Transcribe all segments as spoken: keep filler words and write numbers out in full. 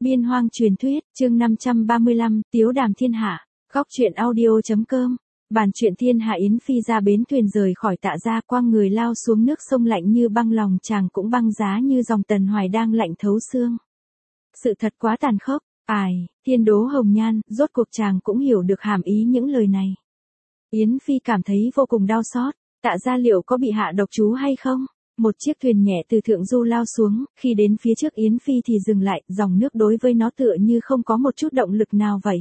Biên hoang truyền thuyết, chương năm trăm ba mươi lăm, Tiếu đàm thiên hạ, góc truyện audio.com. Bản truyện thiên hạ Yến Phi ra bến thuyền rời khỏi Tạ Gia, quang người lao xuống nước sông lạnh như băng, lòng chàng cũng băng giá như dòng Tần Hoài đang lạnh thấu xương. Sự thật quá tàn khốc, ải, thiên đố hồng nhan, rốt cuộc chàng cũng hiểu được hàm ý những lời này. Yến Phi cảm thấy vô cùng đau xót, Tạ Gia liệu có bị hạ độc chú hay không? Một chiếc thuyền nhẹ từ thượng du lao xuống, khi đến phía trước Yến Phi thì dừng lại, dòng nước đối với nó tựa như không có một chút động lực nào vậy.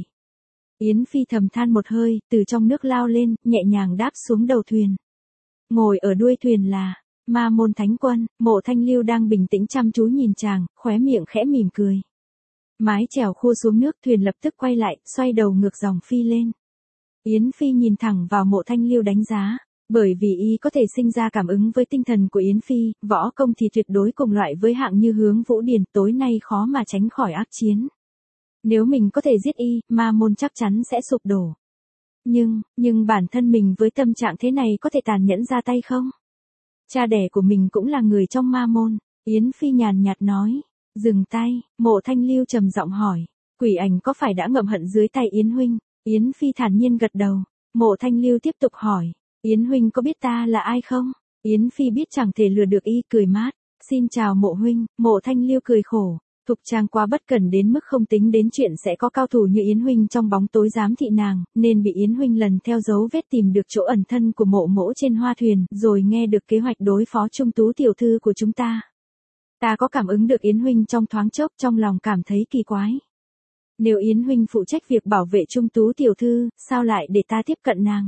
Yến Phi thầm than một hơi, từ trong nước lao lên, nhẹ nhàng đáp xuống đầu thuyền. Ngồi ở đuôi thuyền là Ma Môn Thánh Quân. Mộ Thanh Lưu đang bình tĩnh chăm chú nhìn chàng, khóe miệng khẽ mỉm cười. Mái chèo khua xuống nước, thuyền lập tức quay lại, xoay đầu ngược dòng phi lên. Yến Phi nhìn thẳng vào Mộ Thanh Lưu đánh giá. Bởi vì y có thể sinh ra cảm ứng với tinh thần của Yến Phi, võ công thì tuyệt đối cùng loại với hạng như Hướng Vũ Điền, tối nay khó mà tránh khỏi ác chiến. Nếu mình có thể giết y, Ma Môn chắc chắn sẽ sụp đổ. Nhưng, nhưng bản thân mình với tâm trạng thế này có thể tàn nhẫn ra tay không? Cha đẻ của mình cũng là người trong Ma Môn. Yến Phi nhàn nhạt nói. Dừng tay. Mộ Thanh Lưu trầm giọng hỏi. Quỷ ảnh có phải đã ngậm hận dưới tay Yến huynh? Yến Phi thản nhiên gật đầu. Mộ Thanh Lưu tiếp tục hỏi. Yến huynh có biết ta là ai không? Yến Phi biết chẳng thể lừa được y, cười mát. Xin chào Mộ huynh. Mộ Thanh Lưu cười khổ. Thục Trang quá bất cẩn đến mức không tính đến chuyện sẽ có cao thủ như Yến huynh trong bóng tối giám thị nàng, nên bị Yến huynh lần theo dấu vết tìm được chỗ ẩn thân của Mộ mỗ trên hoa thuyền, rồi nghe được kế hoạch đối phó Trung Tú tiểu thư của chúng ta. Ta có cảm ứng được Yến huynh trong thoáng chốc, trong lòng cảm thấy kỳ quái. Nếu Yến huynh phụ trách việc bảo vệ Trung Tú tiểu thư, sao lại để ta tiếp cận nàng?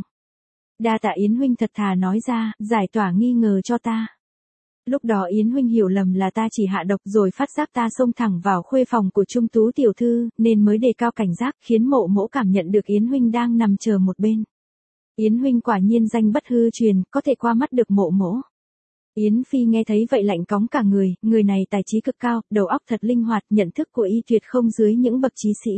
Đa tạ Yến huynh thật thà nói ra, giải tỏa nghi ngờ cho ta. Lúc đó Yến huynh hiểu lầm là ta chỉ hạ độc, rồi phát giác ta xông thẳng vào khuê phòng của Trung Tú tiểu thư, nên mới đề cao cảnh giác, khiến Mộ mỗ cảm nhận được Yến huynh đang nằm chờ một bên. Yến huynh quả nhiên danh bất hư truyền, có thể qua mắt được Mộ mỗ. Yến Phi nghe thấy vậy lạnh cóng cả người, người này tài trí cực cao, đầu óc thật linh hoạt, nhận thức của y tuyệt không dưới những bậc trí sĩ.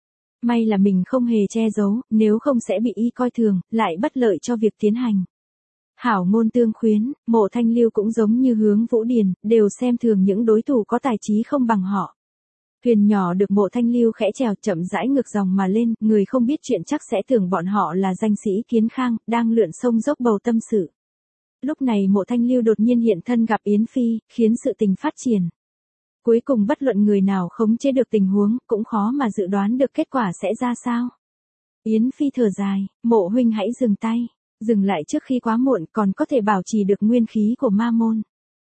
May là mình không hề che giấu, nếu không sẽ bị y coi thường, lại bất lợi cho việc tiến hành. Hảo ngôn tương khuyến, Mộ Thanh Lưu cũng giống như Hướng Vũ Điền, đều xem thường những đối thủ có tài trí không bằng họ. Thuyền nhỏ được Mộ Thanh Lưu khẽ chèo chậm rãi ngược dòng mà lên, người không biết chuyện chắc sẽ tưởng bọn họ là danh sĩ Kiến Khang, đang lượn sông dốc bầu tâm sự. Lúc này Mộ Thanh Lưu đột nhiên hiện thân gặp Yến Phi, khiến sự tình phát triển. Cuối cùng bất luận người nào khống chế được tình huống, cũng khó mà dự đoán được kết quả sẽ ra sao. Yến Phi thở dài, Mộ huynh hãy dừng tay. Dừng lại trước khi quá muộn, còn có thể bảo trì được nguyên khí của Ma Môn.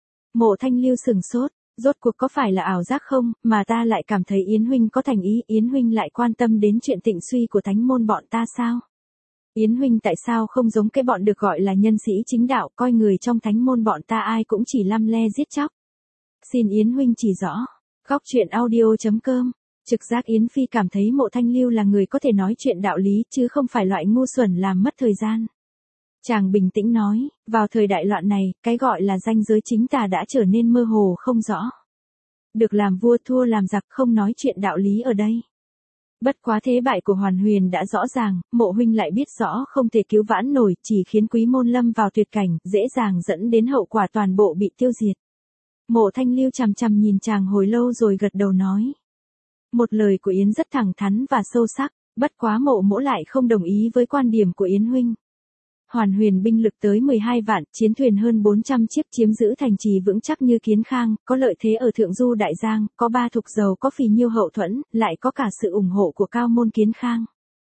Mộ Thanh Lưu sừng sốt, rốt cuộc có phải là ảo giác không, mà ta lại cảm thấy Yến huynh có thành ý, Yến huynh lại quan tâm đến chuyện tịnh suy của thánh môn bọn ta sao? Yến huynh tại sao không giống cái bọn được gọi là nhân sĩ chính đạo, coi người trong thánh môn bọn ta ai cũng chỉ lăm le giết chóc? Xin Yến huynh chỉ rõ. Góc truyện audio.com. Trực giác Yến Phi cảm thấy Mộ Thanh Lưu là người có thể nói chuyện đạo lý, chứ không phải loại ngu xuẩn làm mất thời gian. Chàng bình tĩnh nói, vào thời đại loạn này, cái gọi là ranh giới chính tà đã trở nên mơ hồ không rõ. Được làm vua thua làm giặc, không nói chuyện đạo lý ở đây. Bất quá thế bại của Hoàn Huyền đã rõ ràng, Mộ huynh lại biết rõ không thể cứu vãn nổi, chỉ khiến Quý môn lâm vào tuyệt cảnh, dễ dàng dẫn đến hậu quả toàn bộ bị tiêu diệt. Mộ Thanh Lưu chằm chằm nhìn chàng hồi lâu rồi gật đầu nói. Một lời của Yến rất thẳng thắn và sâu sắc, bất quá Mộ mỗ lại không đồng ý với quan điểm của Yến huynh. Hoàn Huyền binh lực tới mười hai vạn, chiến thuyền hơn bốn trăm chiếc, chiếm giữ thành trì vững chắc như Kiến Khang, có lợi thế ở thượng du đại giang, có ba thục dầu, có phì nhiêu hậu thuẫn, lại có cả sự ủng hộ của cao môn Kiến Khang.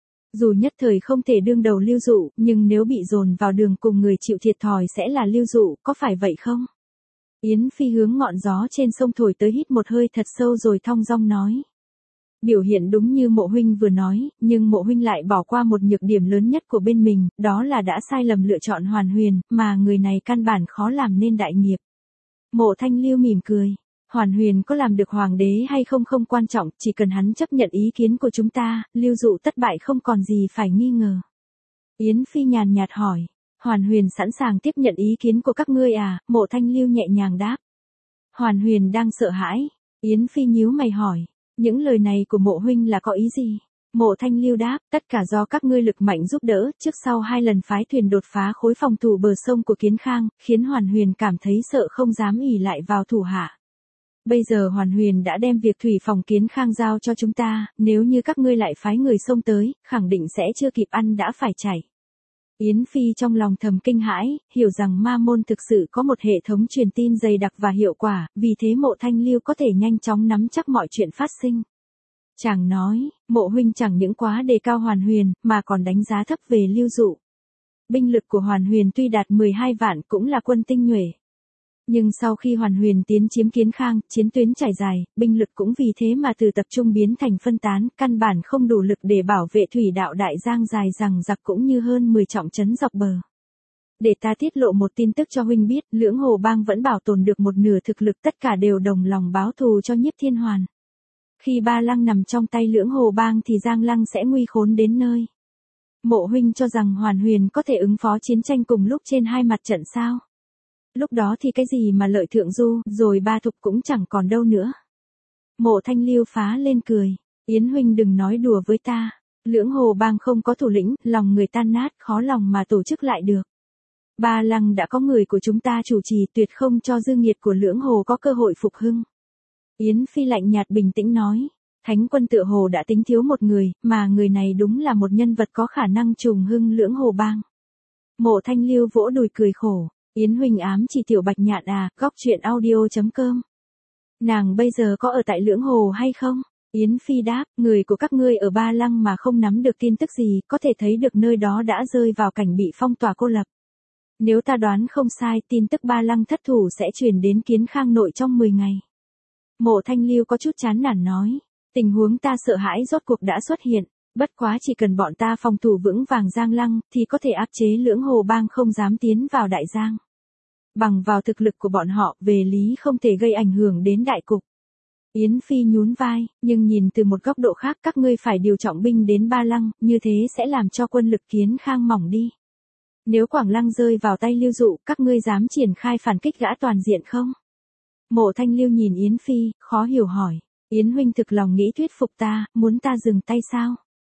Dù nhất thời không thể đương đầu Lưu Dụ, nhưng nếu bị dồn vào đường cùng người chịu thiệt thòi sẽ là Lưu Dụ, có phải vậy không? Yến Phi hướng ngọn gió trên sông thổi tới, hít một hơi thật sâu rồi thong dong nói. Biểu hiện đúng như Mộ huynh vừa nói, nhưng Mộ huynh lại bỏ qua một nhược điểm lớn nhất của bên mình, đó là đã sai lầm lựa chọn Hoàn Huyền, mà người này căn bản khó làm nên đại nghiệp. Mộ Thanh Lưu mỉm cười, Hoàn Huyền có làm được hoàng đế hay không không quan trọng, chỉ cần hắn chấp nhận ý kiến của chúng ta, Lưu Dụ thất bại không còn gì phải nghi ngờ. Yến Phi nhàn nhạt hỏi, Hoàn Huyền sẵn sàng tiếp nhận ý kiến của các ngươi à? Mộ Thanh Lưu nhẹ nhàng đáp. Hoàn Huyền đang sợ hãi. Yến Phi nhíu mày hỏi. Những lời này của Mộ huynh là có ý gì? Mộ Thanh Lưu đáp, tất cả do các ngươi lực mạnh giúp đỡ, trước sau hai lần phái thuyền đột phá khối phòng thủ bờ sông của Kiến Khang, khiến Hoàn Huyền cảm thấy sợ không dám ỷ lại vào thủ hạ. Bây giờ Hoàn Huyền đã đem việc thủy phòng Kiến Khang giao cho chúng ta, nếu như các ngươi lại phái người xông tới, khẳng định sẽ chưa kịp ăn đã phải chảy. Yến Phi trong lòng thầm kinh hãi, hiểu rằng ma môn thực sự có một hệ thống truyền tin dày đặc và hiệu quả, vì thế Mộ Thanh Lưu có thể nhanh chóng nắm chắc mọi chuyện phát sinh. Chàng nói, Mộ huynh chẳng những quá đề cao Hoàn Huyền, mà còn đánh giá thấp về Lưu Dụ. Binh lực của Hoàn Huyền tuy đạt mười hai vạn cũng là quân tinh nhuệ. Nhưng sau khi Hoàn Huyền tiến chiếm Kiến Khang, chiến tuyến trải dài, binh lực cũng vì thế mà từ tập trung biến thành phân tán, căn bản không đủ lực để bảo vệ thủy đạo Đại Giang dài rằng giặc cũng như hơn mười trọng trấn dọc bờ. Để ta tiết lộ một tin tức cho huynh biết, Lưỡng Hồ Bang vẫn bảo tồn được một nửa thực lực, tất cả đều đồng lòng báo thù cho Nhiếp Thiên Hoàn. Khi Ba Lăng nằm trong tay Lưỡng Hồ Bang thì Giang Lăng sẽ nguy khốn đến nơi. Mộ huynh cho rằng Hoàn Huyền có thể ứng phó chiến tranh cùng lúc trên hai mặt trận sao? Lúc đó thì cái gì mà Lợi Thượng Du, rồi Ba Thục cũng chẳng còn đâu nữa. Mộ Thanh Lưu phá lên cười, Yến huynh đừng nói đùa với ta, Lưỡng Hồ Bang không có thủ lĩnh, lòng người tan nát, khó lòng mà tổ chức lại được. Ba Lăng đã có người của chúng ta chủ trì, tuyệt không cho dư nghiệt của Lưỡng Hồ có cơ hội phục hưng. Yến Phi lạnh nhạt bình tĩnh nói, Thánh quân tựa hồ đã tính thiếu một người, mà người này đúng là một nhân vật có khả năng trùng hưng Lưỡng Hồ Bang. Mộ Thanh Lưu vỗ đùi cười khổ. Yến huynh ám chỉ Tiểu Bạch Nhạn à, góc truyện audio chấm com. Nàng bây giờ có ở tại Lưỡng Hồ hay không? Yến Phi đáp, người của các ngươi ở Ba Lăng mà không nắm được tin tức gì, có thể thấy được nơi đó đã rơi vào cảnh bị phong tỏa cô lập. Nếu ta đoán không sai, tin tức Ba Lăng thất thủ sẽ truyền đến Kiến Khang nội trong mười ngày. Mộ Thanh Lưu có chút chán nản nói, tình huống ta sợ hãi rốt cuộc đã xuất hiện, bất quá chỉ cần bọn ta phòng thủ vững vàng Giang Lăng, thì có thể áp chế Lưỡng Hồ Bang không dám tiến vào Đại Giang. Bằng vào thực lực của bọn họ, về lý không thể gây ảnh hưởng đến đại cục. Yến Phi nhún vai, nhưng nhìn từ một góc độ khác, các ngươi phải điều trọng binh đến Ba Lăng, như thế sẽ làm cho quân lực Kiến Khang mỏng đi. Nếu Quảng Lăng rơi vào tay Lưu Dụ, các ngươi dám triển khai phản kích gã toàn diện không? Mộ Thanh Lưu nhìn Yến Phi, khó hiểu hỏi, Yến huynh thực lòng nghĩ thuyết phục ta, muốn ta dừng tay sao?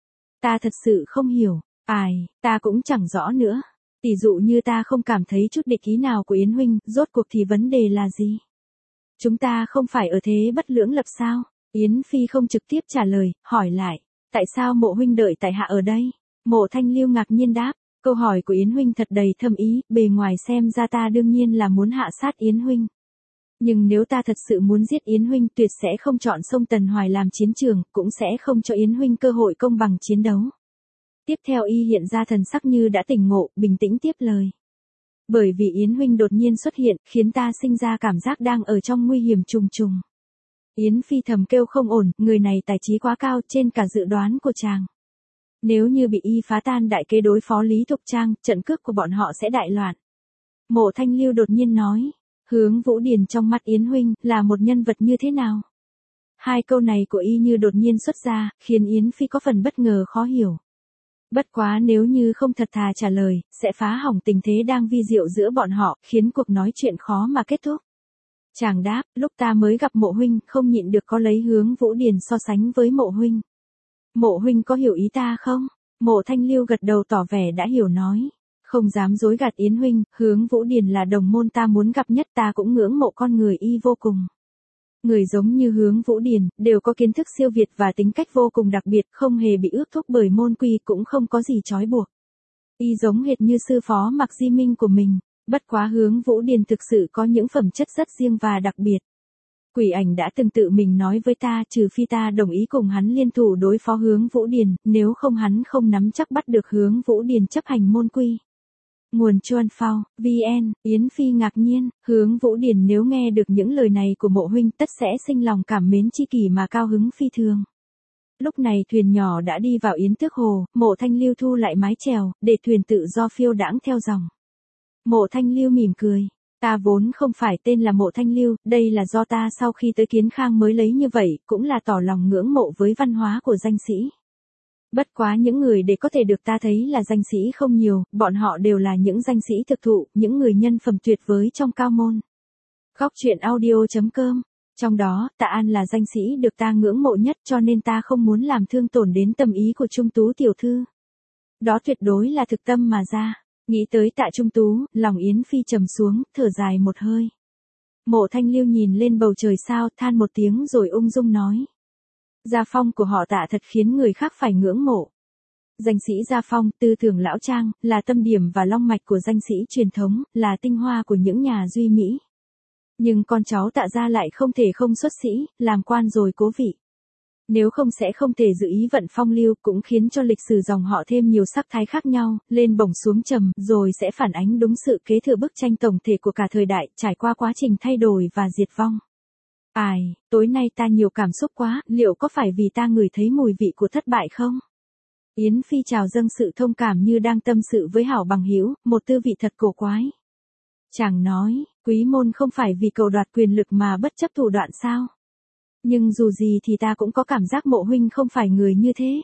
Ta thật sự không hiểu, ai, ta cũng chẳng rõ nữa. Tỷ dụ như ta không cảm thấy chút địch ý nào của Yến huynh, rốt cuộc thì vấn đề là gì? Chúng ta không phải ở thế bất lưỡng lập sao? Yến Phi không trực tiếp trả lời, hỏi lại, tại sao Mộ huynh đợi tại hạ ở đây? Mộ Thanh Lưu ngạc nhiên đáp, câu hỏi của Yến huynh thật đầy thâm ý, bề ngoài xem ra ta đương nhiên là muốn hạ sát Yến huynh. Nhưng nếu ta thật sự muốn giết Yến huynh, tuyệt sẽ không chọn sông Tần Hoài làm chiến trường, cũng sẽ không cho Yến huynh cơ hội công bằng chiến đấu. Tiếp theo y hiện ra thần sắc như đã tỉnh ngộ, bình tĩnh tiếp lời. Bởi vì Yến huynh đột nhiên xuất hiện, khiến ta sinh ra cảm giác đang ở trong nguy hiểm trùng trùng. Yến Phi thầm kêu không ổn, người này tài trí quá cao, trên cả dự đoán của chàng. Nếu như bị y phá tan đại kế đối phó Lý Thục Trang, trận cước của bọn họ sẽ đại loạn. Mộ Thanh Lưu đột nhiên nói, Hướng Vũ Điền trong mắt Yến huynh, là một nhân vật như thế nào? Hai câu này của y như đột nhiên xuất ra, khiến Yến Phi có phần bất ngờ khó hiểu. Bất quá nếu như không thật thà trả lời, sẽ phá hỏng tình thế đang vi diệu giữa bọn họ, khiến cuộc nói chuyện khó mà kết thúc. Chàng đáp, lúc ta mới gặp Mộ huynh, không nhịn được có lấy Hướng Vũ Điền so sánh với Mộ huynh. Mộ huynh có hiểu ý ta không? Mộ Thanh Lưu gật đầu tỏ vẻ đã hiểu nói. Không dám dối gạt Yến huynh, Hướng Vũ Điền là đồng môn ta muốn gặp nhất, ta cũng ngưỡng mộ con người y vô cùng. Người giống như Hướng Vũ Điền, đều có kiến thức siêu việt và tính cách vô cùng đặc biệt, không hề bị ước thúc bởi môn quy, cũng không có gì trói buộc. Y giống hệt như sư phó Mạc Di Minh của mình, bất quá Hướng Vũ Điền thực sự có những phẩm chất rất riêng và đặc biệt. Quỷ Ảnh đã từng tự mình nói với ta, trừ phi ta đồng ý cùng hắn liên thủ đối phó Hướng Vũ Điền, nếu không hắn không nắm chắc bắt được Hướng Vũ Điền chấp hành môn quy. Nguồn Chuan Phao, vê en, Yến Phi ngạc nhiên, Hướng Vũ Điền nếu nghe được những lời này của Mộ huynh tất sẽ sinh lòng cảm mến chi kỷ mà cao hứng phi thường. Lúc này thuyền nhỏ đã đi vào Yến Tước Hồ, Mộ Thanh Lưu thu lại mái chèo, để thuyền tự do phiêu đãng theo dòng. Mộ Thanh Lưu mỉm cười, ta vốn không phải tên là Mộ Thanh Lưu, đây là do ta sau khi tới Kiến Khang mới lấy như vậy, cũng là tỏ lòng ngưỡng mộ với văn hóa của danh sĩ. Bất quá những người để có thể được ta thấy là danh sĩ không nhiều, bọn họ đều là những danh sĩ thực thụ, những người nhân phẩm tuyệt vời trong cao môn. Góc truyện audio chấm com. Trong đó, Tạ An là danh sĩ được ta ngưỡng mộ nhất, cho nên ta không muốn làm thương tổn đến tâm ý của Trung Tú tiểu thư. Đó tuyệt đối là thực tâm mà ra. Nghĩ tới Tạ Trung Tú, lòng Yến Phi trầm xuống, thở dài một hơi. Mộ Thanh Lưu nhìn lên bầu trời sao, than một tiếng rồi ung dung nói. Gia phong của họ Tạ thật khiến người khác phải ngưỡng mộ. Danh sĩ Gia Phong, tư tưởng lão trang, là tâm điểm và long mạch của danh sĩ truyền thống, là tinh hoa của những nhà duy mỹ. Nhưng con cháu Tạ gia lại không thể không xuất sĩ, làm quan rồi cố vị. Nếu không sẽ không thể giữ ý vận phong lưu, cũng khiến cho lịch sử dòng họ thêm nhiều sắc thái khác nhau, lên bổng xuống trầm, rồi sẽ phản ánh đúng sự kế thừa bức tranh tổng thể của cả thời đại, trải qua quá trình thay đổi và diệt vong. Ai, tối nay ta nhiều cảm xúc quá, liệu có phải vì ta ngửi thấy mùi vị của thất bại không? Yến Phi chào dâng sự thông cảm như đang tâm sự với hảo bằng hữu, một tư vị thật cổ quái. Chàng nói, quý môn không phải vì cầu đoạt quyền lực mà bất chấp thủ đoạn sao? Nhưng dù gì thì ta cũng có cảm giác Mộ huynh không phải người như thế.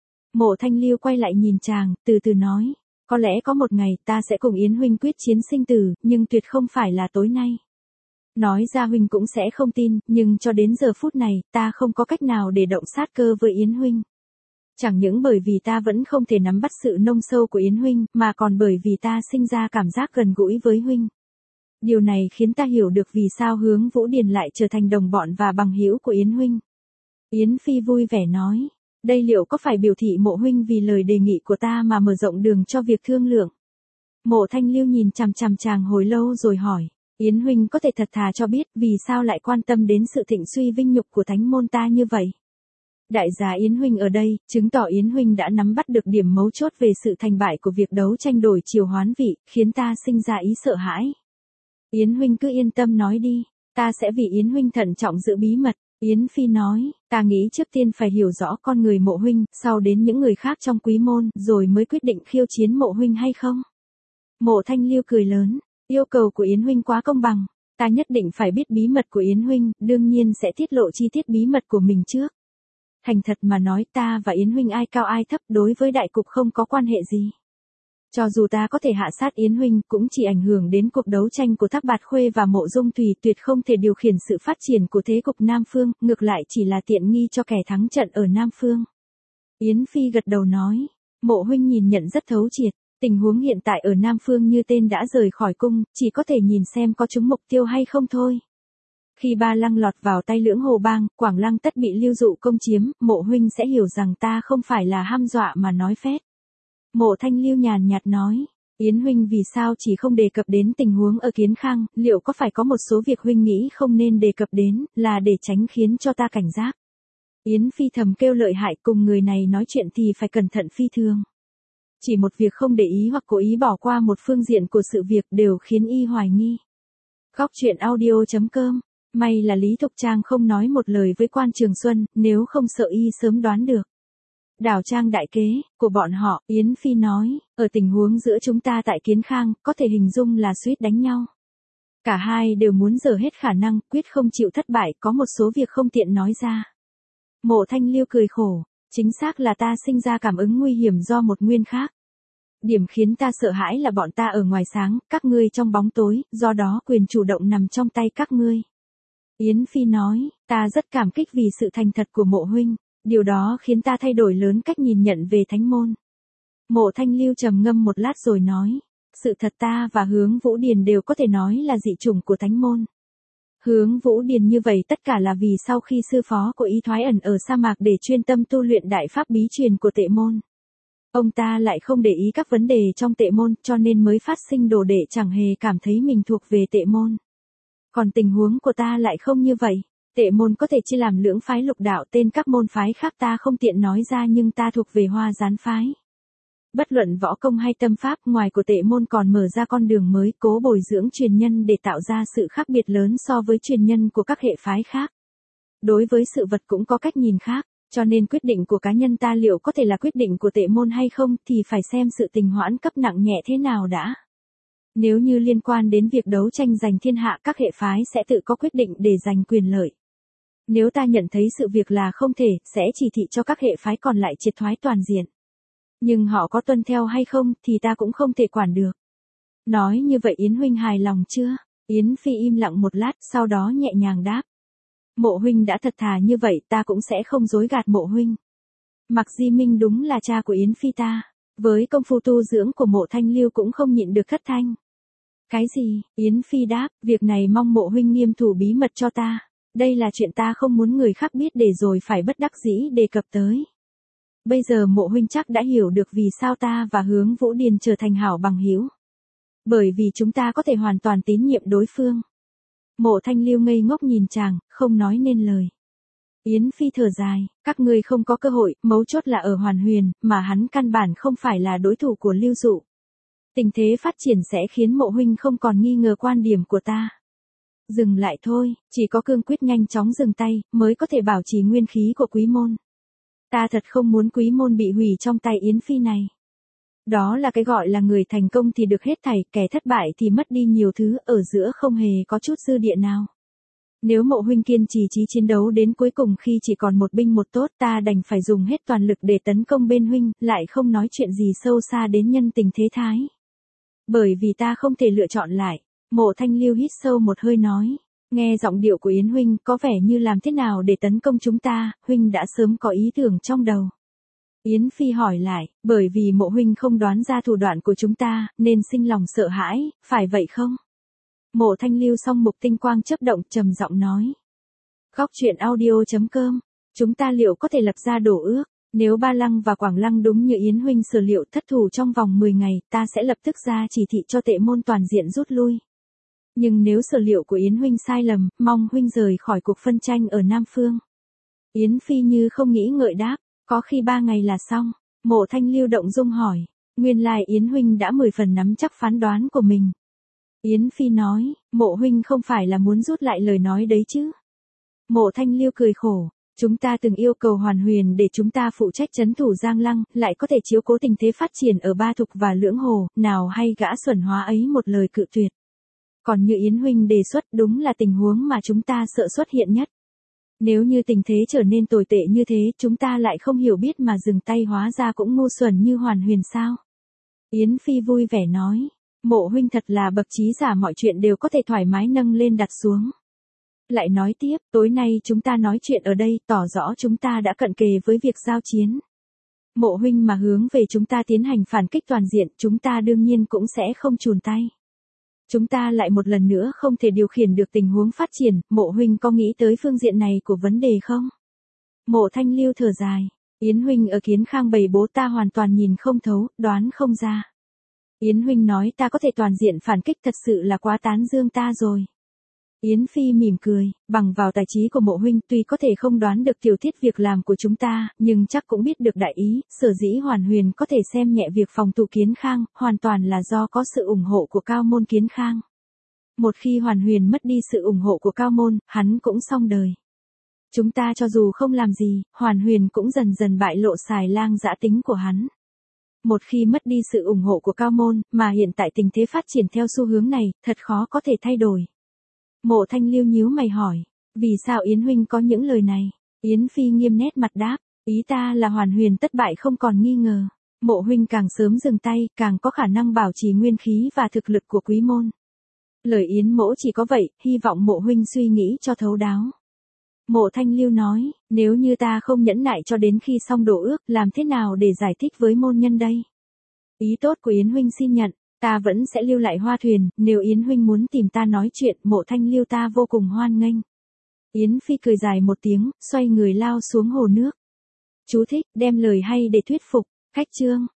Mộ Thanh Lưu quay lại nhìn chàng, từ từ nói, có lẽ có một ngày ta sẽ cùng Yến huynh quyết chiến sinh tử, nhưng tuyệt không phải là tối nay. Nói ra huynh cũng sẽ không tin, nhưng cho đến giờ phút này, ta không có cách nào để động sát cơ với Yến huynh. Chẳng những bởi vì ta vẫn không thể nắm bắt sự nông sâu của Yến huynh, mà còn bởi vì ta sinh ra cảm giác gần gũi với huynh. Điều này khiến ta hiểu được vì sao Hướng Vũ Điền lại trở thành đồng bọn và bằng hữu của Yến huynh. Yến Phi vui vẻ nói, đây liệu có phải biểu thị Mộ huynh vì lời đề nghị của ta mà mở rộng đường cho việc thương lượng? Mộ Thanh Lưu nhìn chằm chằm chàng hồi lâu rồi hỏi, Yến huynh có thể thật thà cho biết vì sao lại quan tâm đến sự thịnh suy vinh nhục của thánh môn ta như vậy? Đại giá Yến huynh ở đây, chứng tỏ Yến huynh đã nắm bắt được điểm mấu chốt về sự thành bại của việc đấu tranh đổi chiều hoán vị, khiến ta sinh ra ý sợ hãi. Yến huynh cứ yên tâm nói đi, ta sẽ vì Yến huynh thận trọng giữ bí mật. Yến Phi nói, ta nghĩ trước tiên phải hiểu rõ con người Mộ huynh, sau đến những người khác trong quý môn, rồi mới quyết định khiêu chiến Mộ huynh hay không. Mộ Thanh Lưu cười lớn, yêu cầu của Yến huynh quá công bằng, ta nhất định phải biết bí mật của Yến huynh, đương nhiên sẽ tiết lộ chi tiết bí mật của mình trước. Thành thật mà nói, ta và Yến huynh ai cao ai thấp đối với đại cục không có quan hệ gì. Cho dù ta có thể hạ sát Yến huynh, cũng chỉ ảnh hưởng đến cuộc đấu tranh của Thác Bạt Khuê và Mộ Dung Thùy, tuyệt không thể điều khiển sự phát triển của thế cục Nam Phương, ngược lại chỉ là tiện nghi cho kẻ thắng trận ở Nam Phương. Yến Phi gật đầu nói, Mộ huynh nhìn nhận rất thấu triệt, tình huống hiện tại ở Nam Phương như tên đã rời khỏi cung, chỉ có thể nhìn xem có trúng mục tiêu hay không thôi. Khi Ba Lăng lọt vào tay Lưỡng Hồ Bang, Quảng Lăng tất bị Lưu Dụ công chiếm, Mộ huynh sẽ hiểu rằng ta không phải là hăm dọa mà nói phét. Mộ Thanh Lưu nhàn nhạt nói, Yến huynh vì sao chỉ không đề cập đến tình huống ở Kiến Khang, liệu có phải có một số việc huynh nghĩ không nên đề cập đến, là để tránh khiến cho ta cảnh giác. Yến Phi thầm kêu lợi hại, cùng người này nói chuyện thì phải cẩn thận phi thường. Chỉ một việc không để ý hoặc cố ý bỏ qua một phương diện của sự việc đều khiến y hoài nghi. Góc truyện audio chấm com. May là Lý Thục Trang không nói một lời với Quan Trường Xuân, nếu không sợ y sớm đoán được. Đảo Trang đại kế của bọn họ, Yến Phi nói, ở tình huống giữa chúng ta tại Kiến Khang, có thể hình dung là suýt đánh nhau. Cả hai đều muốn dở hết khả năng, quyết không chịu thất bại, có một số việc không tiện nói ra. Mộ Thanh Lưu cười khổ, chính xác là ta sinh ra cảm ứng nguy hiểm do một nguyên khác. Điểm khiến ta sợ hãi là bọn ta ở ngoài sáng, các ngươi trong bóng tối, do đó quyền chủ động nằm trong tay các ngươi. Yến Phi nói, ta rất cảm kích vì sự thành thật của Mộ huynh, điều đó khiến ta thay đổi lớn cách nhìn nhận về thánh môn. Mộ Thanh Lưu trầm ngâm một lát rồi nói, sự thật ta và Hướng Vũ Điền đều có thể nói là dị chủng của thánh môn. Hướng Vũ Điền như vậy tất cả là vì sau khi sư phó của y thoái ẩn ở sa mạc để chuyên tâm tu luyện đại pháp bí truyền của Tệ môn. Ông ta lại không để ý các vấn đề trong Tệ môn, cho nên mới phát sinh đồ đệ chẳng hề cảm thấy mình thuộc về Tệ môn. Còn tình huống của ta lại không như vậy. Tệ môn có thể chia làm lưỡng phái lục đạo, tên các môn phái khác ta không tiện nói ra, nhưng ta thuộc về Hoa Gián phái. Bất luận võ công hay tâm pháp, ngoài của Tệ môn còn mở ra con đường mới, cố bồi dưỡng truyền nhân để tạo ra sự khác biệt lớn so với truyền nhân của các hệ phái khác. Đối với sự vật cũng có cách nhìn khác, cho nên quyết định của cá nhân ta liệu có thể là quyết định của Tệ môn hay không thì phải xem sự tình hoãn cấp nặng nhẹ thế nào đã. Nếu như liên quan đến việc đấu tranh giành thiên hạ, các hệ phái sẽ tự có quyết định để giành quyền lợi. Nếu ta nhận thấy sự việc là không thể, sẽ chỉ thị cho các hệ phái còn lại triệt thoái toàn diện. Nhưng họ có tuân theo hay không thì ta cũng không thể quản được. Nói như vậy Yến huynh hài lòng chưa? Yến Phi im lặng một lát, sau đó nhẹ nhàng đáp. Mộ huynh đã thật thà như vậy, ta cũng sẽ không dối gạt Mộ huynh. Mạc Di Minh đúng là cha của Yến Phi ta, với công phu tu dưỡng của Mộ Thanh Lưu cũng không nhịn được thất thanh. Cái gì? Yến Phi đáp, việc này mong mộ huynh nghiêm thủ bí mật cho ta. Đây là chuyện ta không muốn người khác biết để rồi phải bất đắc dĩ đề cập tới. Bây giờ mộ huynh chắc đã hiểu được vì sao ta và Hướng Vũ Điền trở thành hảo bằng hữu. Bởi vì chúng ta có thể hoàn toàn tín nhiệm đối phương. Mộ Thanh Lưu ngây ngốc nhìn chàng, không nói nên lời. Yến Phi thở dài, các ngươi không có cơ hội, mấu chốt là ở Hoàn Huyền, mà hắn căn bản không phải là đối thủ của Lưu Dụ. Tình thế phát triển sẽ khiến mộ huynh không còn nghi ngờ quan điểm của ta. Dừng lại thôi, chỉ có cương quyết nhanh chóng dừng tay, mới có thể bảo trì nguyên khí của Quý Môn. Ta thật không muốn Quý Môn bị hủy trong tay Yến Phi này. Đó là cái gọi là người thành công thì được hết thảy, kẻ thất bại thì mất đi nhiều thứ, ở giữa không hề có chút dư địa nào. Nếu mộ huynh kiên trì chí chiến đấu đến cuối cùng khi chỉ còn một binh một tốt, ta đành phải dùng hết toàn lực để tấn công bên huynh, lại không nói chuyện gì sâu xa đến nhân tình thế thái. Bởi vì ta không thể lựa chọn lại. Mộ Thanh Lưu hít sâu một hơi nói. Nghe giọng điệu của Yến huynh có vẻ như làm thế nào để tấn công chúng ta, huynh đã sớm có ý tưởng trong đầu. Yến Phi hỏi lại, bởi vì mộ huynh không đoán ra thủ đoạn của chúng ta, nên sinh lòng sợ hãi, phải vậy không? Mộ Thanh Lưu song mục tinh quang chớp động trầm giọng nói. Góc truyện audio chấm com, chúng ta liệu có thể lập ra đổ ước? Nếu Ba Lăng và Quảng Lăng đúng như Yến huynh sở liệu thất thủ trong vòng mười ngày, ta sẽ lập tức ra chỉ thị cho Tệ Môn toàn diện rút lui. Nhưng nếu sở liệu của Yến huynh sai lầm, mong huynh rời khỏi cuộc phân tranh ở Nam Phương. Yến Phi như không nghĩ ngợi đáp, có khi ba ngày là xong. Mộ Thanh Lưu động dung hỏi, nguyên lai Yến huynh đã mười phần nắm chắc phán đoán của mình. Yến Phi nói, mộ huynh không phải là muốn rút lại lời nói đấy chứ. Mộ Thanh Lưu cười khổ. Chúng ta từng yêu cầu Hoàn Huyền để chúng ta phụ trách trấn thủ Giang Lăng, lại có thể chiếu cố tình thế phát triển ở Ba Thục và Lưỡng Hồ, nào hay gã xuẩn hóa ấy một lời cự tuyệt. Còn như Yến huynh đề xuất đúng là tình huống mà chúng ta sợ xuất hiện nhất. Nếu như tình thế trở nên tồi tệ như thế, chúng ta lại không hiểu biết mà dừng tay hóa ra cũng ngu xuẩn như Hoàn Huyền sao? Yến Phi vui vẻ nói, mộ huynh thật là bậc trí giả, mọi chuyện đều có thể thoải mái nâng lên đặt xuống. Lại nói tiếp, tối nay chúng ta nói chuyện ở đây, tỏ rõ chúng ta đã cận kề với việc giao chiến. Mộ huynh mà hướng về chúng ta tiến hành phản kích toàn diện, chúng ta đương nhiên cũng sẽ không chùn tay. Chúng ta lại một lần nữa không thể điều khiển được tình huống phát triển, mộ huynh có nghĩ tới phương diện này của vấn đề không? Mộ Thanh Lưu thở dài, Yến huynh ở Kiến Khang bày bố ta hoàn toàn nhìn không thấu, đoán không ra. Yến huynh nói ta có thể toàn diện phản kích thật sự là quá tán dương ta rồi. Yến Phi mỉm cười, bằng vào tài trí của mộ huynh tuy có thể không đoán được tiểu tiết việc làm của chúng ta, nhưng chắc cũng biết được đại ý, sở dĩ Hoàn Huyền có thể xem nhẹ việc phòng thủ Kiến Khang, hoàn toàn là do có sự ủng hộ của Cao Môn Kiến Khang. Một khi Hoàn Huyền mất đi sự ủng hộ của Cao Môn, hắn cũng xong đời. Chúng ta cho dù không làm gì, Hoàn Huyền cũng dần dần bại lộ xài lang dã tính của hắn. Một khi mất đi sự ủng hộ của Cao Môn, mà hiện tại tình thế phát triển theo xu hướng này, thật khó có thể thay đổi. Mộ Thanh Lưu nhíu mày hỏi, vì sao Yến huynh có những lời này? Yến Phi nghiêm nét mặt đáp, ý ta là Hoàn Huyền thất bại không còn nghi ngờ. Mộ huynh càng sớm dừng tay, càng có khả năng bảo trì nguyên khí và thực lực của Quý Môn. Lời Yến mỗ chỉ có vậy, hy vọng mộ huynh suy nghĩ cho thấu đáo. Mộ Thanh Lưu nói, nếu như ta không nhẫn nại cho đến khi xong đổ ước, làm thế nào để giải thích với môn nhân đây? Ý tốt của Yến huynh xin nhận. Ta vẫn sẽ lưu lại Hoa Thuyền, nếu Yến huynh muốn tìm ta nói chuyện, Mộ Thanh Lưu ta vô cùng hoan nghênh. Yến Phi cười dài một tiếng, xoay người lao xuống hồ nước. Chú thích, đem lời hay để thuyết phục, cách chương.